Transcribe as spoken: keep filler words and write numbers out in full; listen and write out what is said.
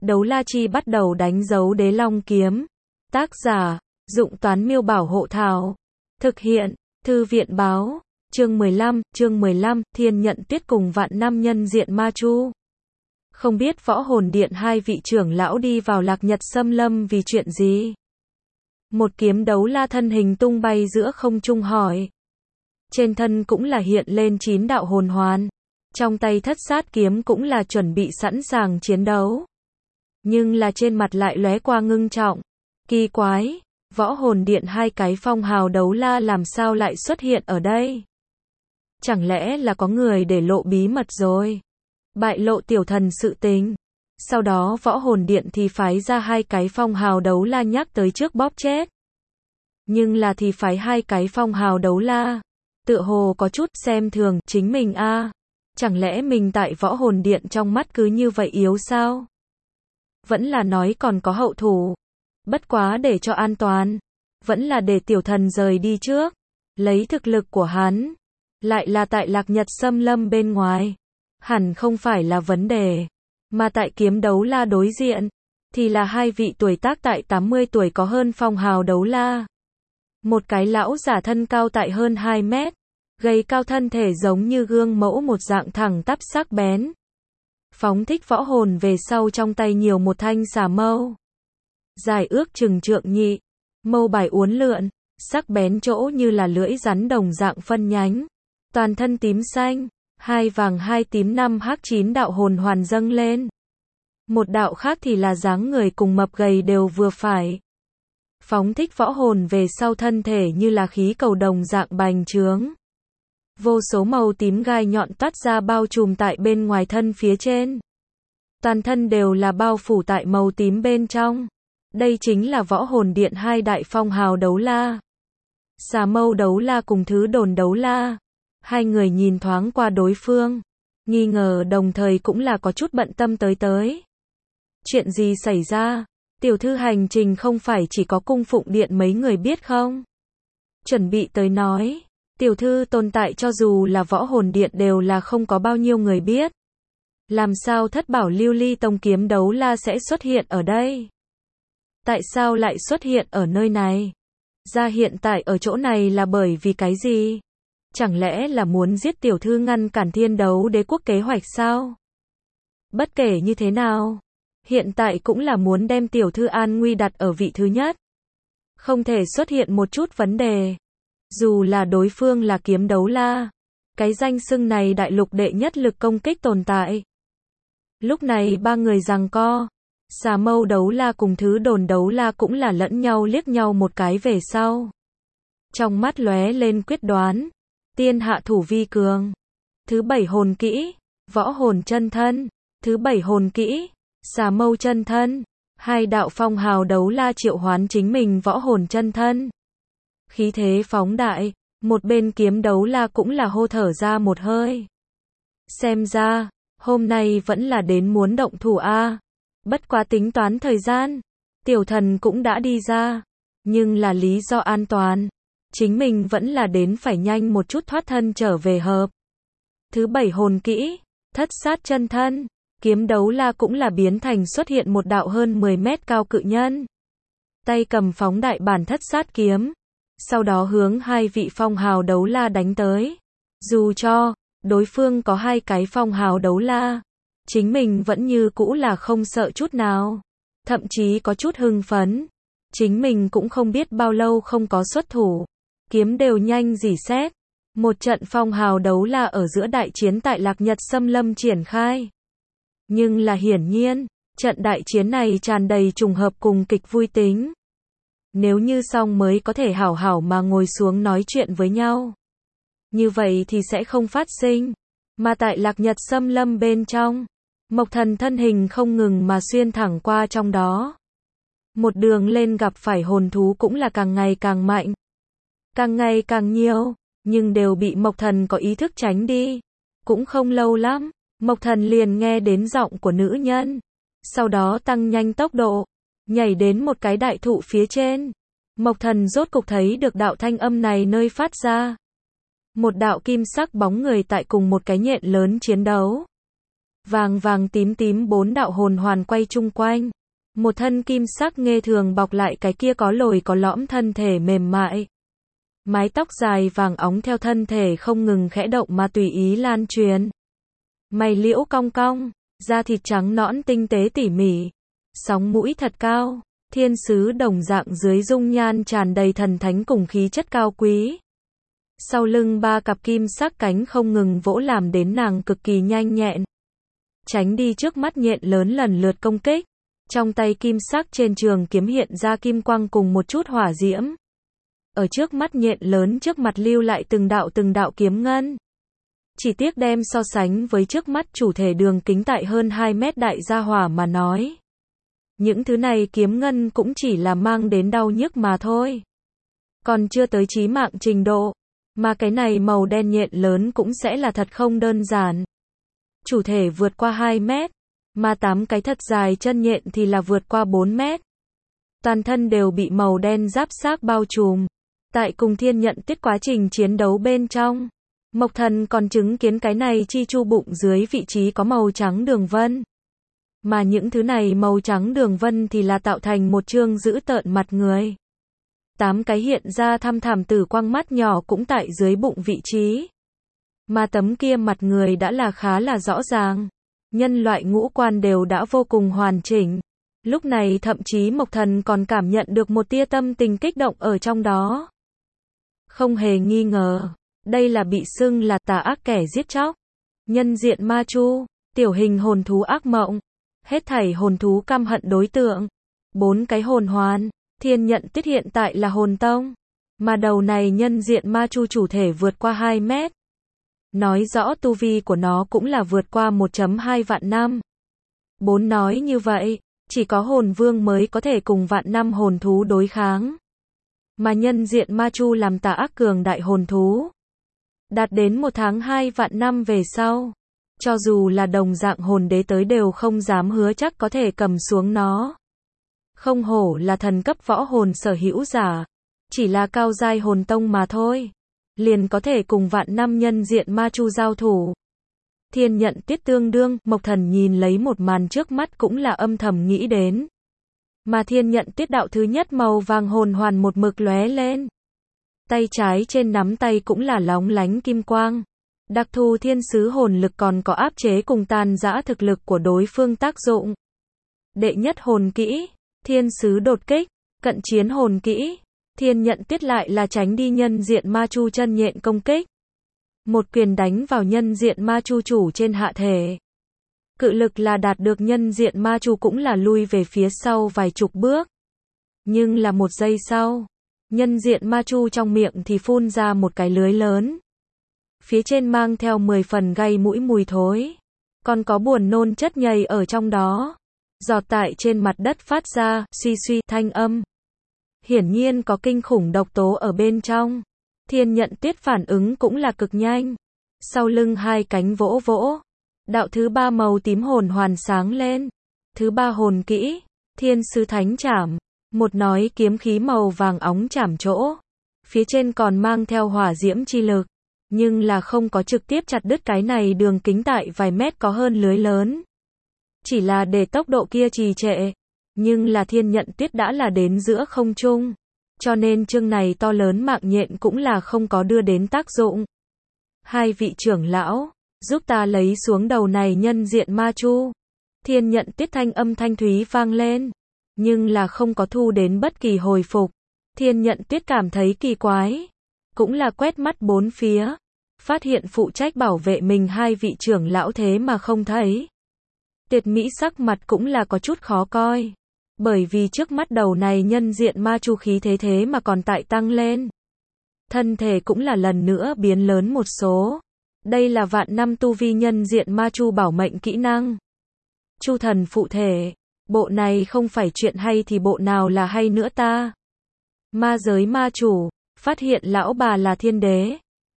Đấu la chi bắt đầu đánh dấu đế long kiếm. Tác giả, Dụng Toán Miêu Bảo Hộ Thảo. Thực hiện, Thư viện Báo. Chương mười lăm, chương mười lăm, Thiên Nhận Tuyết cùng vạn năm nhân diện ma chu. Không biết Võ Hồn Điện hai vị trưởng lão đi vào Lạc Nhật Xâm Lâm vì chuyện gì? Một kiếm đấu la thân hình tung bay giữa không trung hỏi. Trên thân cũng là hiện lên chín đạo hồn hoàn. Trong tay thất sát kiếm cũng là chuẩn bị sẵn sàng chiến đấu. Nhưng là trên mặt lại lóe qua ngưng trọng. Kỳ quái, Võ Hồn Điện hai cái phong hào đấu la làm sao lại xuất hiện ở đây? Chẳng lẽ là có người để lộ bí mật rồi? Bại lộ tiểu thần sự tình. Sau đó Võ Hồn Điện thì phái ra hai cái phong hào đấu la nhắc tới trước bóp chết. Nhưng là thì phái hai cái phong hào đấu la. Tựa hồ có chút xem thường chính mình a. À. Chẳng lẽ mình tại Võ Hồn Điện trong mắt cứ như vậy yếu sao? Vẫn là nói còn có hậu thủ. Bất quá để cho an toàn. Vẫn là để tiểu thần rời đi trước. Lấy thực lực của hắn. Lại là tại Lạc Nhật Xâm Lâm bên ngoài. Hẳn không phải là vấn đề. Mà tại kiếm đấu la đối diện. Thì là hai vị tuổi tác tại tám mươi tuổi có hơn phong hào đấu la. Một cái lão giả thân cao tại hơn hai mét. Gầy cao thân thể giống như gương mẫu một dạng thẳng tắp sắc bén. Phóng thích võ hồn về sau trong tay nhiều một thanh xà mâu. Dài ước chừng trượng nhị. Mâu bài uốn lượn. Sắc bén chỗ như là lưỡi rắn đồng dạng phân nhánh. Toàn thân tím xanh. Hai vàng hai tím năm hắc chín đạo hồn hoàn dâng lên. Một đạo khác thì là dáng người cùng mập gầy đều vừa phải. Phóng thích võ hồn về sau thân thể như là khí cầu đồng dạng bành trướng. Vô số màu tím gai nhọn toát ra bao trùm tại bên ngoài thân phía trên. Toàn thân đều là bao phủ tại màu tím bên trong. Đây chính là Võ Hồn Điện hai đại phong hào đấu la. Xà mâu đấu la cùng thứ đồn đấu la. Hai người nhìn thoáng qua đối phương. Nghi ngờ đồng thời cũng là có chút bận tâm tới tới. Chuyện gì xảy ra? Tiểu thư hành trình không phải chỉ có cung phụng điện mấy người biết không? Chuẩn bị tới nói. Tiểu thư tồn tại cho dù là Võ Hồn Điện đều là không có bao nhiêu người biết. Làm sao thất bảo lưu ly tông kiếm đấu la sẽ xuất hiện ở đây? Tại sao lại xuất hiện ở nơi này? Ra hiện tại ở chỗ này là bởi vì cái gì? Chẳng lẽ là muốn giết tiểu thư ngăn cản thiên đấu đế quốc kế hoạch sao? Bất kể như thế nào, hiện tại cũng là muốn đem tiểu thư an nguy đặt ở vị thứ nhất. Không thể xuất hiện một chút vấn đề. Dù là đối phương là kiếm đấu la, cái danh xưng này đại lục đệ nhất lực công kích tồn tại. Lúc này ba người giằng co, xà mâu đấu la cùng thứ đồn đấu la cũng là lẫn nhau liếc nhau một cái về sau. Trong mắt lóe lên quyết đoán, tiên hạ thủ vi cường. Thứ bảy hồn kỹ, võ hồn chân thân, thứ bảy hồn kỹ, xà mâu chân thân. Hai đạo phong hào đấu la triệu hoán chính mình võ hồn chân thân. Khí thế phóng đại, một bên kiếm đấu la cũng là hô thở ra một hơi. Xem ra, hôm nay vẫn là đến muốn động thủ a. Bất quá tính toán thời gian, tiểu thần cũng đã đi ra, nhưng là lý do an toàn, chính mình vẫn là đến phải nhanh một chút thoát thân trở về hợp. Thứ bảy hồn kỹ, thất sát chân thân, kiếm đấu la cũng là biến thành xuất hiện một đạo hơn mười mét cao cự nhân. Tay cầm phóng đại bản thất sát kiếm. Sau đó hướng hai vị phong hào đấu la đánh tới. Dù cho, đối phương có hai cái phong hào đấu la. Chính mình vẫn như cũ là không sợ chút nào. Thậm chí có chút hưng phấn. Chính mình cũng không biết bao lâu không có xuất thủ. Kiếm đều nhanh rỉ sét. Một trận phong hào đấu la ở giữa đại chiến tại Lạc Nhật Xâm Lâm triển khai. Nhưng là hiển nhiên, trận đại chiến này tràn đầy trùng hợp cùng kịch vui tính. Nếu như xong mới có thể hảo hảo mà ngồi xuống nói chuyện với nhau. Như vậy thì sẽ không phát sinh. Mà tại Lạc Nhật Xâm Lâm bên trong, Mộc Thần thân hình không ngừng mà xuyên thẳng qua trong đó. Một đường lên gặp phải hồn thú cũng là càng ngày càng mạnh. Càng ngày càng nhiều, nhưng đều bị Mộc Thần có ý thức tránh đi. Cũng không lâu lắm, Mộc Thần liền nghe đến giọng của nữ nhân. Sau đó tăng nhanh tốc độ. Nhảy đến một cái đại thụ phía trên. Mộc Thần rốt cục thấy được đạo thanh âm này nơi phát ra. Một đạo kim sắc bóng người tại cùng một cái nhện lớn chiến đấu. Vàng vàng tím tím bốn đạo hồn hoàn quay chung quanh. Một thân kim sắc nghê thường bọc lại cái kia có lồi có lõm thân thể mềm mại. Mái tóc dài vàng óng theo thân thể không ngừng khẽ động mà tùy ý lan truyền. Mày liễu cong cong, da thịt trắng nõn tinh tế tỉ mỉ. Sóng mũi thật cao, thiên sứ đồng dạng dưới dung nhan tràn đầy thần thánh cùng khí chất cao quý. Sau lưng ba cặp kim sắc cánh không ngừng vỗ làm đến nàng cực kỳ nhanh nhẹn. Tránh đi trước mắt nhện lớn lần lượt công kích. Trong tay kim sắc trên trường kiếm hiện ra kim quang cùng một chút hỏa diễm. Ở trước mắt nhện lớn trước mặt lưu lại từng đạo từng đạo kiếm ngân. Chỉ tiếc đem so sánh với trước mắt chủ thể đường kính tại hơn hai mét đại gia hỏa mà nói. Những thứ này kiếm ngân cũng chỉ là mang đến đau nhức mà thôi. Còn chưa tới chí mạng trình độ. Mà cái này màu đen nhện lớn cũng sẽ là thật không đơn giản. Chủ thể vượt qua hai mét. Mà tám cái thật dài chân nhện thì là vượt qua bốn mét. Toàn thân đều bị màu đen giáp xác bao trùm. Tại cùng thiên nhận tiết quá trình chiến đấu bên trong. Mộc Thần còn chứng kiến cái này chi chu bụng dưới vị trí có màu trắng đường vân. Mà những thứ này màu trắng đường vân thì là tạo thành một chương dữ tợn mặt người. Tám cái hiện ra thăm thẳm tử quang mắt nhỏ cũng tại dưới bụng vị trí. Mà tấm kia mặt người đã là khá là rõ ràng. Nhân loại ngũ quan đều đã vô cùng hoàn chỉnh. Lúc này thậm chí Mộc Thần còn cảm nhận được một tia tâm tình kích động ở trong đó. Không hề nghi ngờ, đây là bị xưng là tà ác kẻ giết chóc. Nhân diện ma chu, tiểu hình hồn thú ác mộng, hết thảy hồn thú căm hận đối tượng. Bốn cái hồn hoàn, thiên nhận tiết hiện tại là hồn tông. Mà đầu này nhân diện ma chu chủ thể vượt qua hai mét. Nói rõ tu vi của nó cũng là vượt qua một phẩy hai vạn năm. Bốn nói như vậy, chỉ có hồn vương mới có thể cùng vạn năm hồn thú đối kháng. Mà nhân diện ma chu làm tà ác cường đại hồn thú. Đạt đến một tháng hai vạn năm về sau. Cho dù là đồng dạng hồn đế tới đều không dám hứa chắc có thể cầm xuống nó. Không hổ là thần cấp võ hồn sở hữu giả. Chỉ là cao giai hồn tông mà thôi. Liền có thể cùng vạn năm nhân diện ma chu giao thủ. Thiên nhận tiết tương đương, Mộc Thần nhìn lấy một màn trước mắt cũng là âm thầm nghĩ đến. Mà thiên nhận tiết đạo thứ nhất màu vàng hồn hoàn một mực lóe lên. Tay trái trên nắm tay cũng là lóng lánh kim quang. Đặc thù thiên sứ hồn lực còn có áp chế cùng tàn giã thực lực của đối phương tác dụng. Đệ nhất hồn kỹ, thiên sứ đột kích, cận chiến hồn kỹ. Thiên nhận tiết lại là tránh đi nhân diện ma chu chân nhện công kích. Một quyền đánh vào nhân diện ma chu chủ trên hạ thể. Cự lực là đạt được nhân diện ma chu cũng là lui về phía sau vài chục bước. Nhưng là một giây sau, nhân diện ma chu trong miệng thì phun ra một cái lưới lớn. Phía trên mang theo mười phần gây mũi mùi thối. Còn có buồn nôn chất nhầy ở trong đó. Giọt tại trên mặt đất phát ra, suy suy thanh âm. Hiển nhiên có kinh khủng độc tố ở bên trong. Thiên nhận tiết phản ứng cũng là cực nhanh. Sau lưng hai cánh vỗ vỗ. Đạo thứ ba màu tím hồn hoàn sáng lên. Thứ ba hồn kỹ, thiên sứ thánh trảm. Một nói kiếm khí màu vàng óng chảm chỗ. Phía trên còn mang theo hỏa diễm chi lực. Nhưng là không có trực tiếp chặt đứt cái này đường kính tại vài mét có hơn lưới lớn. Chỉ là để tốc độ kia trì trệ. Nhưng là thiên nhận tiết đã là đến giữa không trung. Cho nên chương này to lớn mạng nhện cũng là không có đưa đến tác dụng. Hai vị trưởng lão, giúp ta lấy xuống đầu này nhân diện ma chu. Thiên nhận tiết thanh âm thanh thúy vang lên. Nhưng là không có thu đến bất kỳ hồi phục. Thiên nhận tiết cảm thấy kỳ quái. Cũng là quét mắt bốn phía. Phát hiện phụ trách bảo vệ mình hai vị trưởng lão thế mà không thấy. Tiệt Mỹ sắc mặt cũng là có chút khó coi. Bởi vì trước mắt đầu này nhân diện ma chu khí thế thế mà còn tại tăng lên. Thân thể cũng là lần nữa biến lớn một số. Đây là vạn năm tu vi nhân diện ma chu bảo mệnh kỹ năng. Chu thần phụ thể. Bộ này không phải chuyện hay thì bộ nào là hay nữa ta. Ma giới ma chủ. Phát hiện lão bà là thiên đế.